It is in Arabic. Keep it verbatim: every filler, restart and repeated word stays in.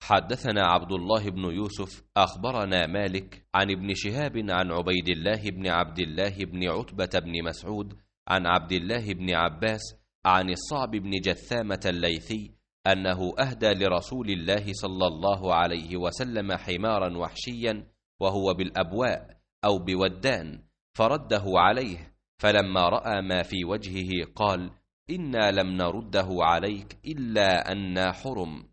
حدثنا عبد الله بن يوسف أخبرنا مالك عن ابن شهاب عن عبيد الله بن عبد الله بن عتبة بن مسعود عن عبد الله بن عباس عن الصعب بن جثامة الليثي أنه أهدى لرسول الله صلى الله عليه وسلم حمارا وحشيا وهو بالأبواء أو بودان، فرده عليه، فلما رأى ما في وجهه قال: إنا لم نرده عليك إلا أنا حرم.